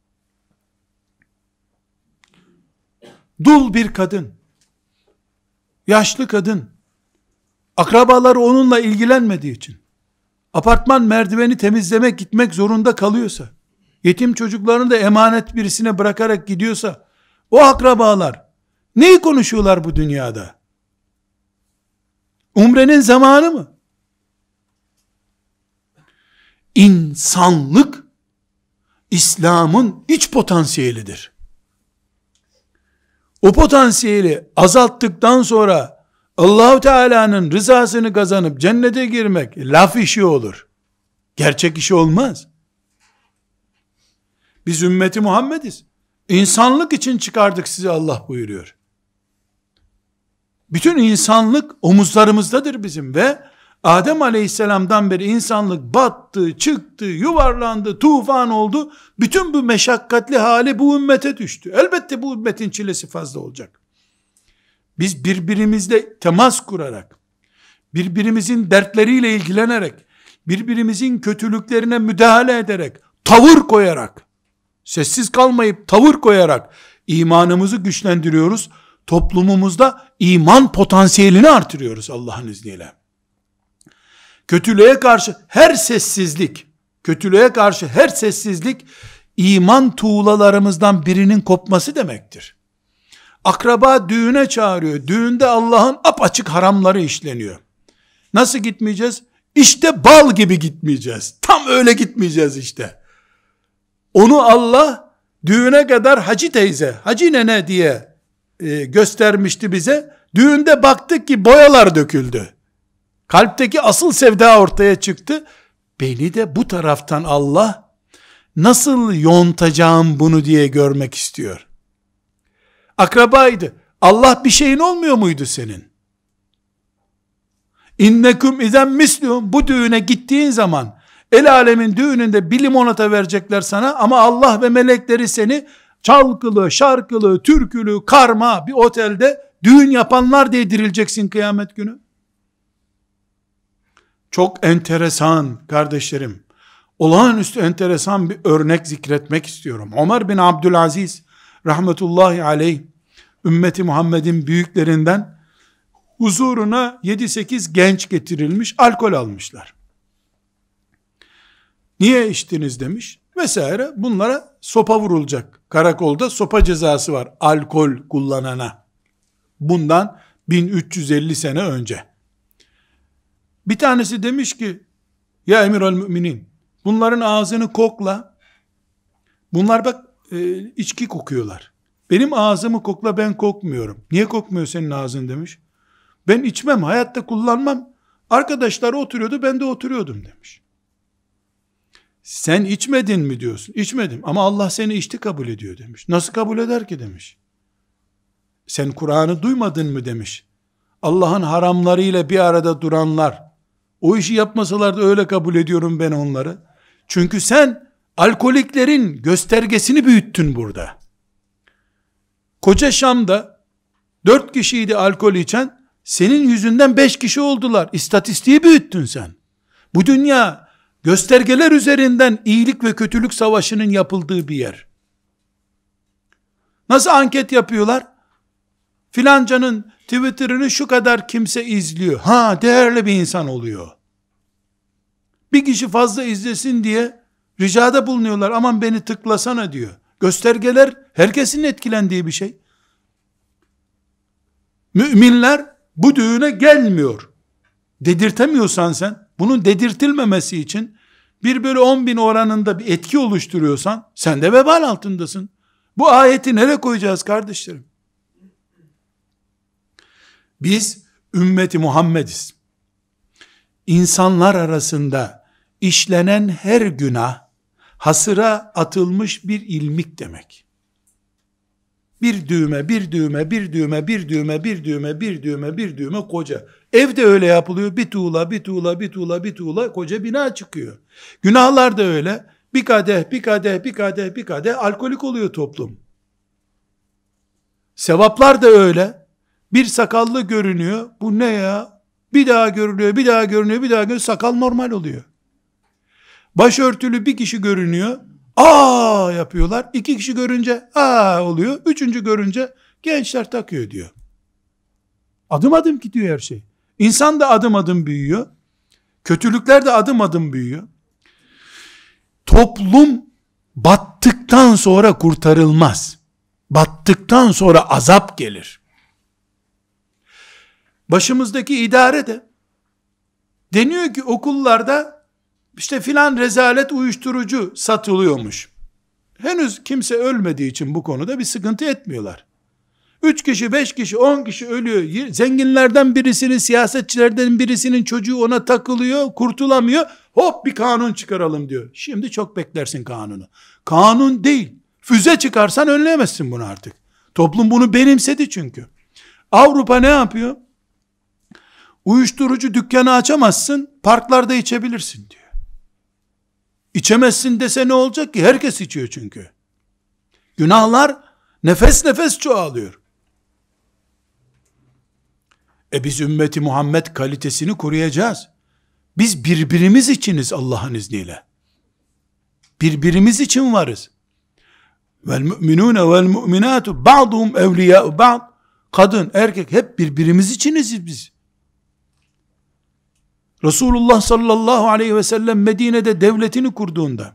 Dul bir kadın, yaşlı kadın, akrabaları onunla ilgilenmediği için, apartman merdiveni temizlemek gitmek zorunda kalıyorsa, yetim çocuklarını da emanet birisine bırakarak gidiyorsa, o akrabalar neyi konuşuyorlar bu dünyada? Umrenin zamanı mı? İnsanlık, İslam'ın iç potansiyelidir. O potansiyeli azalttıktan sonra Allah-u Teala'nın rızasını kazanıp cennete girmek laf işi olur. Gerçek işi olmaz. Biz ümmeti Muhammediz. İnsanlık için çıkardık sizi Allah buyuruyor. Bütün insanlık omuzlarımızdadır bizim ve Adem Aleyhisselam'dan beri insanlık battı, çıktı, yuvarlandı, tufan oldu. Bütün bu meşakkatli hali bu ümmete düştü. Elbette bu ümmetin çilesi fazla olacak. Biz birbirimizle temas kurarak, birbirimizin dertleriyle ilgilenerek, birbirimizin kötülüklerine müdahale ederek, tavır koyarak, sessiz kalmayıp tavır koyarak imanımızı güçlendiriyoruz. Toplumumuzda iman potansiyelini artırıyoruz Allah'ın izniyle. Kötülüğe karşı her sessizlik, iman tuğlalarımızdan birinin kopması demektir. Akraba düğüne çağırıyor. Düğünde Allah'ın apaçık haramları işleniyor. Nasıl gitmeyeceğiz? İşte bal gibi gitmeyeceğiz. Tam öyle gitmeyeceğiz işte. Onu Allah düğüne kadar hacı teyze, hacı nene diye göstermişti bize. Düğünde baktık ki boyalar döküldü. Kalpteki asıl sevda ortaya çıktı. Beni de bu taraftan Allah nasıl yontacağım bunu diye görmek istiyor. Akrabaydı. Allah bir şeyin olmuyor muydu senin? İnnekum izen misluhum. Bu düğüne gittiğin zaman el alemin düğününde bir limonata verecekler sana ama Allah ve melekleri seni çalgılı, şarkılı, türkülü, karma bir otelde düğün yapanlar diye dirileceksin kıyamet günü. Çok enteresan kardeşlerim, olağanüstü enteresan bir örnek zikretmek istiyorum. Ömer bin Abdülaziz rahmetullahi aleyh, ümmeti Muhammed'in büyüklerinden, huzuruna 7-8 genç getirilmiş, alkol almışlar. Niye içtiniz demiş vesaire. Bunlara sopa vurulacak. Karakolda sopa cezası var alkol kullanana. Bundan 1350 sene önce. Bir tanesi demiş ki, ya emirel müminin, bunların ağzını kokla. Bunlar bak içki kokuyorlar. Benim ağzımı kokla, ben kokmuyorum. Niye kokmuyor senin ağzın demiş. Ben içmem, hayatta kullanmam. Arkadaşlar oturuyordu, ben de oturuyordum demiş. Sen içmedin mi diyorsun? İçmedim ama Allah seni içti kabul ediyor demiş. Nasıl kabul eder ki demiş. Sen Kur'an'ı duymadın mı demiş. Allah'ın haramlarıyla bir arada duranlar, o işi yapmasalar da öyle kabul ediyorum ben onları. Çünkü sen alkoliklerin göstergesini büyüttün burada. Koca Şam'da 4 kişiydi alkol içen, senin yüzünden 5 kişi oldular. İstatistiği büyüttün sen. Bu dünya göstergeler üzerinden iyilik ve kötülük savaşının yapıldığı bir yer. Nasıl anket yapıyorlar? Filancanın Twitter'ını şu kadar kimse izliyor. Ha, değerli bir insan oluyor. Bir kişi fazla izlesin diye ricada bulunuyorlar. Aman beni tıklasana diyor. Göstergeler herkesin etkilendiği bir şey. Müminler bu düğüne gelmiyor. Dedirtemiyorsan sen, bunun dedirtilmemesi için 1/10.000 oranında bir etki oluşturuyorsan, sen de vebal altındasın. Bu ayeti nereye koyacağız kardeşlerim? Biz ümmeti Muhammediz. İnsanlar arasında işlenen her günah, hasıra atılmış bir ilmik demek. Bir düğme, bir düğme, bir düğme, bir düğme, bir düğme, bir düğme, bir düğme koca. Evde öyle yapılıyor. Bir tuğla, bir tuğla, bir tuğla, bir tuğla koca bina çıkıyor. Günahlar da öyle. Bir kadeh, bir kadeh, bir kadeh, bir kadeh alkolik oluyor toplum. Sevaplar da öyle. Bir sakallı görünüyor. Bu ne ya? Bir daha görünüyor, bir daha görünüyor, bir daha görünüyor. Sakal normal oluyor. Başörtülü bir kişi görünüyor. Aa yapıyorlar. 2 kişi görünce aa oluyor. 3. görünce gençler takıyor diyor. Adım adım gidiyor her şey. İnsan da adım adım büyüyor. Kötülükler de adım adım büyüyor. Toplum battıktan sonra kurtarılmaz. Battıktan sonra azap gelir. Başımızdaki idare de deniyor ki okullarda işte filan rezalet uyuşturucu satılıyormuş. Henüz kimse ölmediği için bu konuda bir sıkıntı etmiyorlar. 3 kişi, 5 kişi, 10 kişi ölüyor. Zenginlerden birisinin, siyasetçilerden birisinin çocuğu ona takılıyor, kurtulamıyor. Hop bir kanun çıkaralım diyor. Şimdi çok beklersin kanunu. Kanun değil. Füze çıkarsan önleyemezsin bunu artık. Toplum bunu benimsedi çünkü. Avrupa ne yapıyor? Uyuşturucu dükkanı açamazsın, parklarda içebilirsin diyor. İçemezsin dese ne olacak ki? Herkes içiyor çünkü. Günahlar nefes nefes çoğalıyor. Biz ümmeti Muhammed kalitesini koruyacağız. Biz birbirimiz içiniz Allah'ın izniyle. Birbirimiz için varız. Vel mu'minune vel mu'minatu ba'duhum evliya'u ba'd. Kadın, erkek hep birbirimiz içiniz biz. Resulullah sallallahu aleyhi ve sellem Medine'de devletini kurduğunda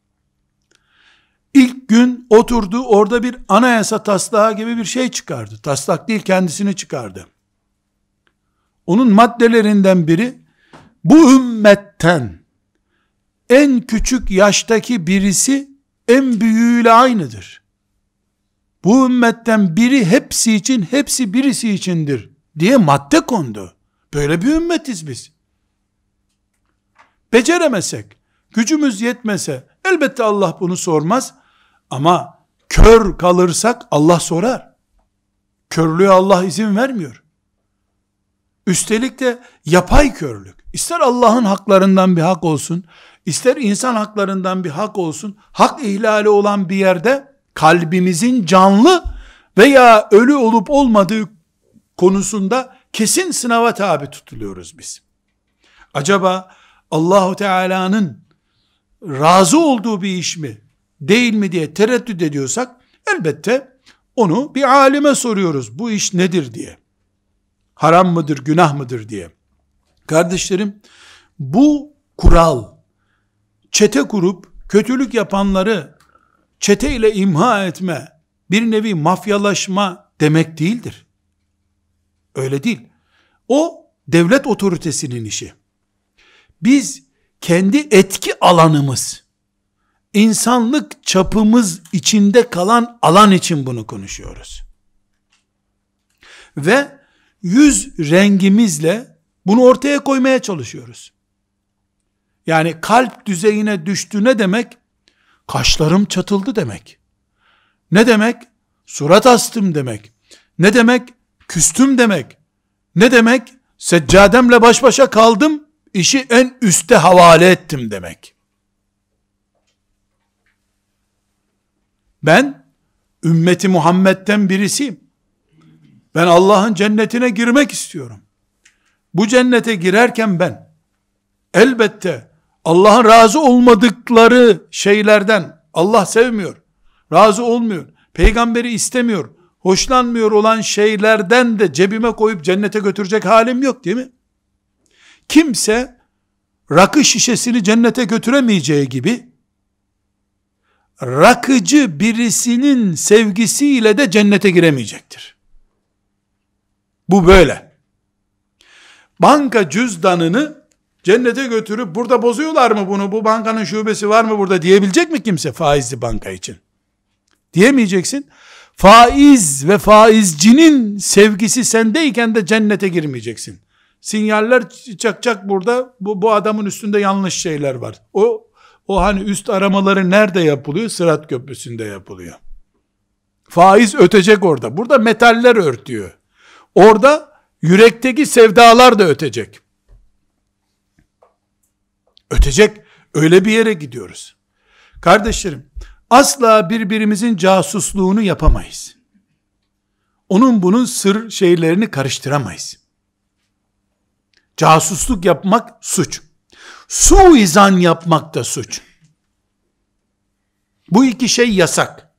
ilk gün oturdu, orada bir anayasa taslağı gibi bir şey çıkardı. Taslak değil, kendisini çıkardı. Onun maddelerinden biri, bu ümmetten en küçük yaştaki birisi en büyüğüyle aynıdır. Bu ümmetten biri hepsi için, hepsi birisi içindir diye madde kondu. Böyle bir ümmetiz biz. Beceremesek, gücümüz yetmese, elbette Allah bunu sormaz. Ama kör kalırsak Allah sorar. Körlüğe Allah izin vermiyor. Üstelik de yapay körlük. İster Allah'ın haklarından bir hak olsun, ister insan haklarından bir hak olsun, hak ihlali olan bir yerde kalbimizin canlı veya ölü olup olmadığı konusunda kesin sınava tabi tutuluyoruz biz. Acaba Allahu Teala'nın razı olduğu bir iş mi, değil mi diye tereddüt ediyorsak, elbette onu bir alime soruyoruz. Bu iş nedir diye. Haram mıdır, günah mıdır diye. Kardeşlerim, bu kural, çete kurup kötülük yapanları çete ile imha etme, bir nevi mafyalaşma demek değildir. Öyle değil. O devlet otoritesinin işi. Biz kendi etki alanımız, insanlık çapımız içinde kalan alan için bunu konuşuyoruz. Ve yüz rengimizle bunu ortaya koymaya çalışıyoruz. Yani kalp düzeyine düştü ne demek? Kaşlarım çatıldı demek. Ne demek? Surat astım demek. Ne demek? Küstüm demek. Ne demek? Seccademle baş başa kaldım, işi en üste havale ettim demek. Ben ümmeti Muhammed'den birisiyim. Ben Allah'ın cennetine girmek istiyorum. Bu cennete girerken ben elbette Allah'ın razı olmadıkları şeylerden, Allah sevmiyor, razı olmuyor, peygamberi istemiyor, hoşlanmıyor olan şeylerden de cebime koyup cennete götürecek halim yok, değil mi? Kimse rakı şişesini cennete götüremeyeceği gibi rakıcı birisinin sevgisiyle de cennete giremeyecektir. Bu böyle. Banka cüzdanını cennete götürüp burada bozuyorlar mı bunu, bu bankanın şubesi var mı burada diyebilecek mi kimse faizli banka için? Diyemeyeceksin. Faiz ve faizcinin sevgisi sendeyken de cennete girmeyeceksin. Sinyaller çak burada, bu adamın üstünde yanlış şeyler var. O hani üst aramaları nerede yapılıyor? Sırat Köprüsü'nde yapılıyor. Faiz ötecek orada. Burada metaller örtüyor. Orada yürekteki sevdalar da ötecek. Ötecek. Öyle bir yere gidiyoruz. Kardeşlerim, asla birbirimizin casusluğunu yapamayız. Onun bunun sır şeylerini karıştıramayız. Casusluk yapmak suç. Suizan yapmak da suç. Bu iki şey yasak.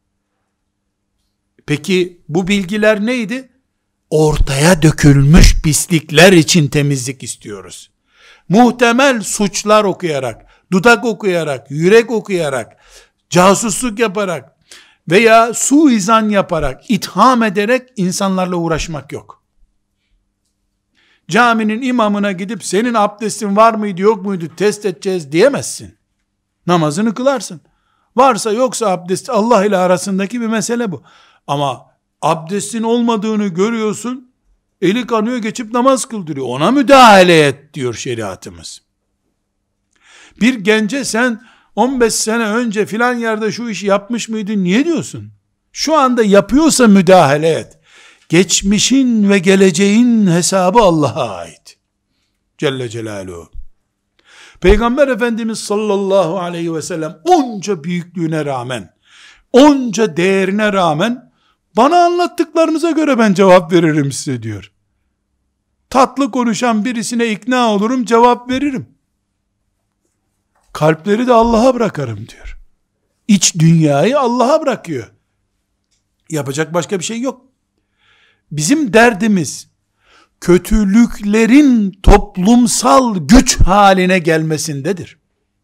Peki bu bilgiler neydi? Ortaya dökülmüş pislikler için temizlik istiyoruz. Muhtemel suçlar okuyarak, dudak okuyarak, yürek okuyarak, casusluk yaparak veya suizan yaparak, itham ederek insanlarla uğraşmak yok. Caminin imamına gidip senin abdestin var mıydı yok muydu test edeceğiz diyemezsin. Namazını kılarsın. Varsa yoksa abdest Allah ile arasındaki bir mesele bu. Ama abdestin olmadığını görüyorsun, eli kanıyor geçip namaz kıldırıyor. Ona müdahale et diyor şeriatımız. Bir gence sen 15 sene önce filan yerde şu işi yapmış mıydın niye diyorsun? Şu anda yapıyorsa müdahale et. Geçmişin ve geleceğin hesabı Allah'a ait. Celle Celaluhu. Peygamber Efendimiz sallallahu aleyhi ve sellem onca büyüklüğüne rağmen, onca değerine rağmen bana anlattıklarınıza göre ben cevap veririm size diyor. Tatlı konuşan birisine ikna olurum, cevap veririm. Kalpleri de Allah'a bırakarım diyor. İç dünyayı Allah'a bırakıyor. Yapacak başka bir şey yok. Bizim derdimiz kötülüklerin toplumsal güç haline gelmesindedir.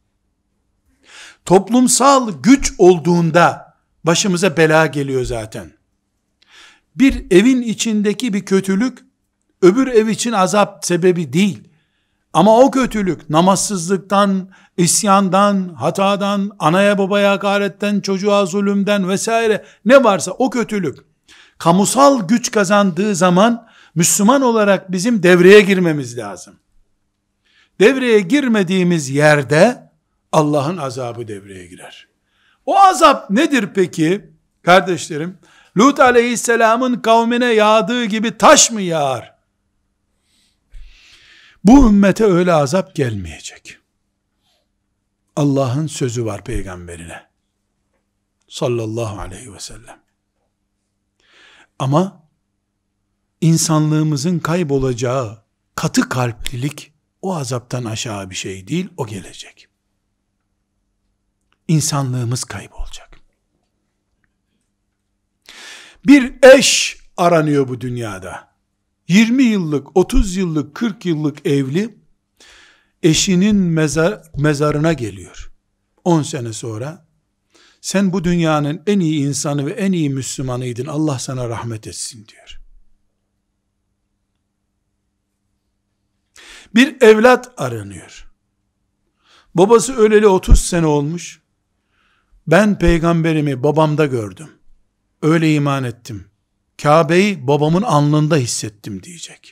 Toplumsal güç olduğunda başımıza bela geliyor zaten. Bir evin içindeki bir kötülük öbür ev için azap sebebi değil. Ama o kötülük namazsızlıktan, isyandan, hatadan, anaya babaya hakaretten, çocuğa zulümden vesaire ne varsa o kötülük kamusal güç kazandığı zaman Müslüman olarak bizim devreye girmemiz lazım. Devreye girmediğimiz yerde Allah'ın azabı devreye girer. O azap nedir peki? Kardeşlerim, Lut aleyhisselamın kavmine yağdığı gibi taş mı yağar? Bu ümmete öyle azap gelmeyecek. Allah'ın sözü var peygamberine. Sallallahu aleyhi ve sellem. Ama insanlığımızın kaybolacağı katı kalplilik o azaptan aşağı bir şey değil, o gelecek. İnsanlığımız kaybolacak. Bir eş aranıyor bu dünyada. 20 yıllık, 30 yıllık, 40 yıllık evli, eşinin mezarına geliyor. 10 sene sonra, sen bu dünyanın en iyi insanı ve en iyi Müslümanıydın, Allah sana rahmet etsin diyor. Bir evlat aranıyor. Babası öleli 30 sene olmuş. Ben peygamberimi babamda gördüm. Öyle iman ettim. Kabe'yi babamın alnında hissettim diyecek.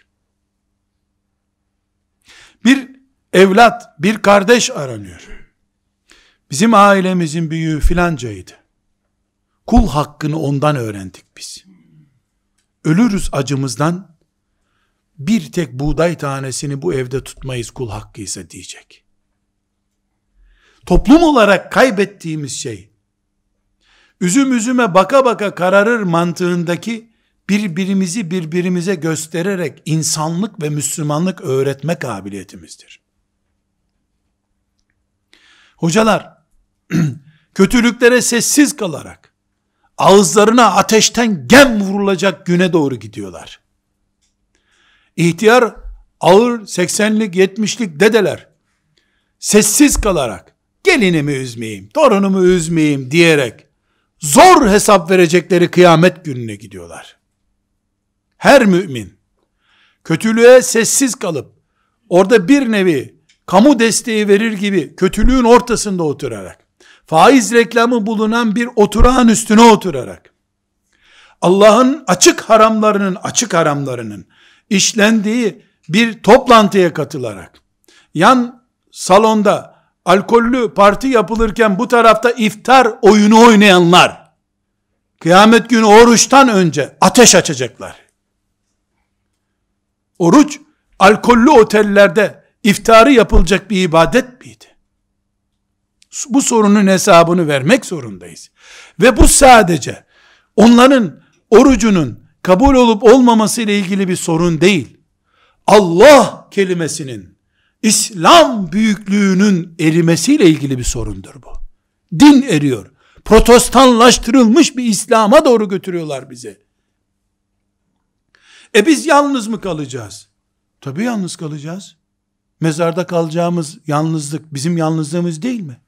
Bir evlat, bir kardeş aranıyor. Bizim ailemizin büyüğü filancaydı. Kul hakkını ondan öğrendik biz. Ölürüz acımızdan, bir tek buğday tanesini bu evde tutmayız kul hakkıysa diyecek. Toplum olarak kaybettiğimiz şey, üzüm üzüme baka baka kararır mantığındaki birbirimizi birbirimize göstererek insanlık ve Müslümanlık öğretme kabiliyetimizdir. Hocalar, kötülüklere sessiz kalarak, ağızlarına ateşten gem vurulacak güne doğru gidiyorlar. İhtiyar, ağır 80'lik 70'lik dedeler, sessiz kalarak, gelinimi üzmeyeyim, torunumu üzmeyeyim diyerek, zor hesap verecekleri kıyamet gününe gidiyorlar. Her mümin, kötülüğe sessiz kalıp, orada bir nevi, kamu desteği verir gibi, kötülüğün ortasında oturarak, faiz reklamı bulunan bir oturağın üstüne oturarak, Allah'ın açık haramlarının işlendiği bir toplantıya katılarak, yan salonda alkollü parti yapılırken bu tarafta iftar oyunu oynayanlar, kıyamet günü oruçtan önce ateş açacaklar. Oruç, alkollü otellerde iftarı yapılacak bir ibadet miydi? Bu sorunun hesabını vermek zorundayız. Ve bu sadece onların orucunun kabul olup olmaması ile ilgili bir sorun değil. Allah kelimesinin, İslam büyüklüğünün erimesiyle ilgili bir sorundur bu. Din eriyor. Protestanlaştırılmış bir İslam'a doğru götürüyorlar bizi. Biz yalnız mı kalacağız? Tabii yalnız kalacağız. Mezarda kalacağımız yalnızlık bizim yalnızlığımız değil mi?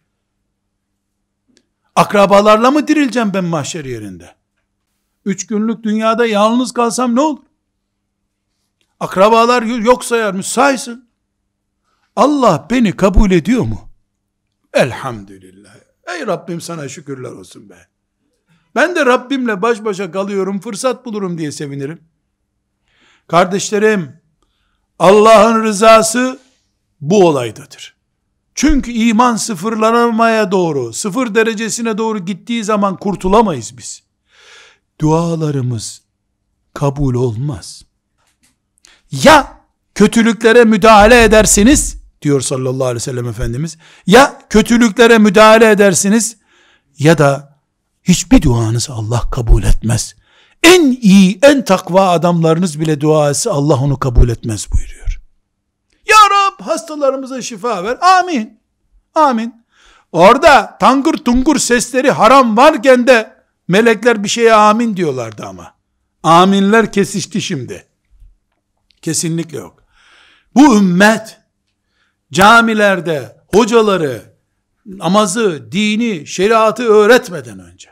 Akrabalarla mı dirileceğim ben mahşer yerinde? 3 günlük dünyada yalnız kalsam ne olur? Akrabalar yok sayarmış, saysın. Allah beni kabul ediyor mu? Elhamdülillah. Ey Rabbim sana şükürler olsun be. Ben de Rabbimle baş başa kalıyorum, fırsat bulurum diye sevinirim. Kardeşlerim, Allah'ın rızası bu olaydadır. Çünkü iman sıfırlanmaya doğru, sıfır derecesine doğru gittiği zaman kurtulamayız biz. Dualarımız kabul olmaz. Ya kötülüklere müdahale edersiniz, diyor sallallahu aleyhi ve sellem Efendimiz, ya kötülüklere müdahale edersiniz, ya da hiçbir duanızı Allah kabul etmez. En iyi, en takva adamlarınız bile dua etse Allah onu kabul etmez buyuruyor. Ya Rab hastalarımıza şifa ver. Amin. Amin. Orada tangır tungur sesleri haram varken de melekler bir şeye amin diyorlardı ama. Aminler kesişti şimdi. Kesinlikle yok. Bu ümmet camilerde hocaları namazı, dini, şeriatı öğretmeden önce,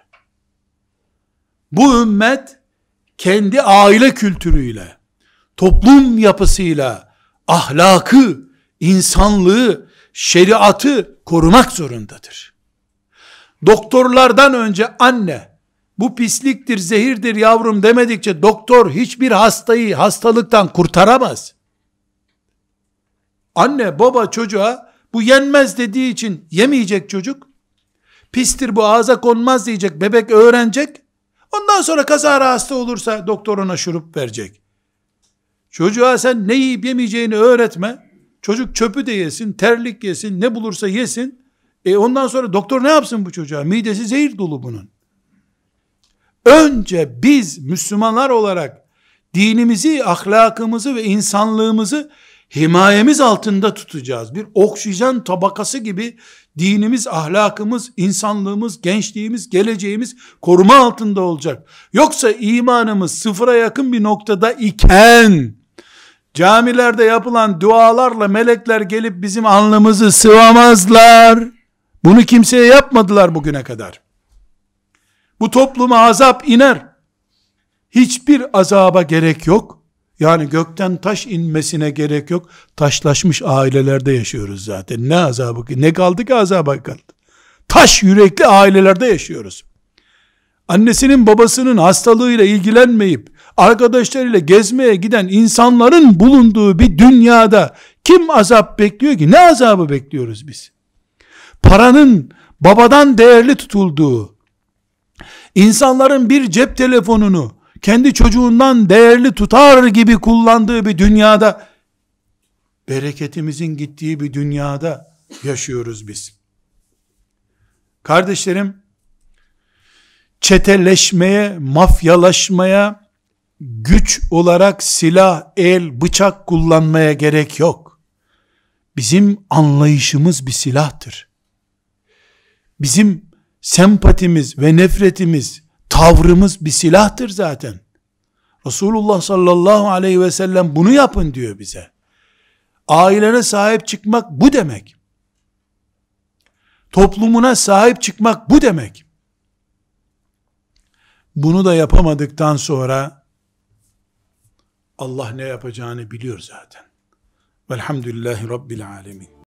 bu ümmet kendi aile kültürüyle, toplum yapısıyla, ahlakı, insanlığı, şeriatı korumak zorundadır. Doktorlardan önce anne, bu pisliktir, zehirdir yavrum demedikçe doktor hiçbir hastayı hastalıktan kurtaramaz. Anne baba çocuğa bu yenmez dediği için yemeyecek çocuk, pistir bu ağza konmaz diyecek, bebek öğrenecek, ondan sonra kazara hasta olursa doktor ona şurup verecek. Çocuğa sen ne yiyip yemeyeceğini öğretme, çocuk çöpü de yesin, terlik yesin, ne bulursa yesin, ondan sonra doktor ne yapsın bu çocuğa? Midesi zehir dolu bunun. Önce biz Müslümanlar olarak dinimizi, ahlakımızı ve insanlığımızı himayemiz altında tutacağız. Bir oksijen tabakası gibi dinimiz, ahlakımız, insanlığımız, gençliğimiz, geleceğimiz koruma altında olacak. Yoksa imanımız sıfıra yakın bir noktada iken, camilerde yapılan dualarla melekler gelip bizim alnımızı sıvamazlar. Bunu kimseye yapmadılar bugüne kadar. Bu topluma azap iner. Hiçbir azaba gerek yok. Yani gökten taş inmesine gerek yok. Taşlaşmış ailelerde yaşıyoruz zaten. Ne azabı, ne kaldı ki azaba kaldı. Taş yürekli ailelerde yaşıyoruz. Annesinin babasının hastalığıyla ilgilenmeyip arkadaşlarıyla gezmeye giden insanların bulunduğu bir dünyada kim azap bekliyor ki? Ne azabı bekliyoruz biz? Paranın babadan değerli tutulduğu, insanların bir cep telefonunu kendi çocuğundan değerli tutar gibi kullandığı bir dünyada, bereketimizin gittiği bir dünyada yaşıyoruz biz. Kardeşlerim, çeteleşmeye, mafyalaşmaya, güç olarak silah, el, bıçak kullanmaya gerek yok. Bizim anlayışımız bir silahtır. Bizim sempatimiz ve nefretimiz, tavrımız bir silahtır zaten. Resulullah sallallahu aleyhi ve sellem bunu yapın diyor bize. Ailene sahip çıkmak bu demek. Toplumuna sahip çıkmak bu demek. Bunu da yapamadıktan sonra Allah ne yapacağını biliyor zaten. Velhamdülillahi Rabbil alemin.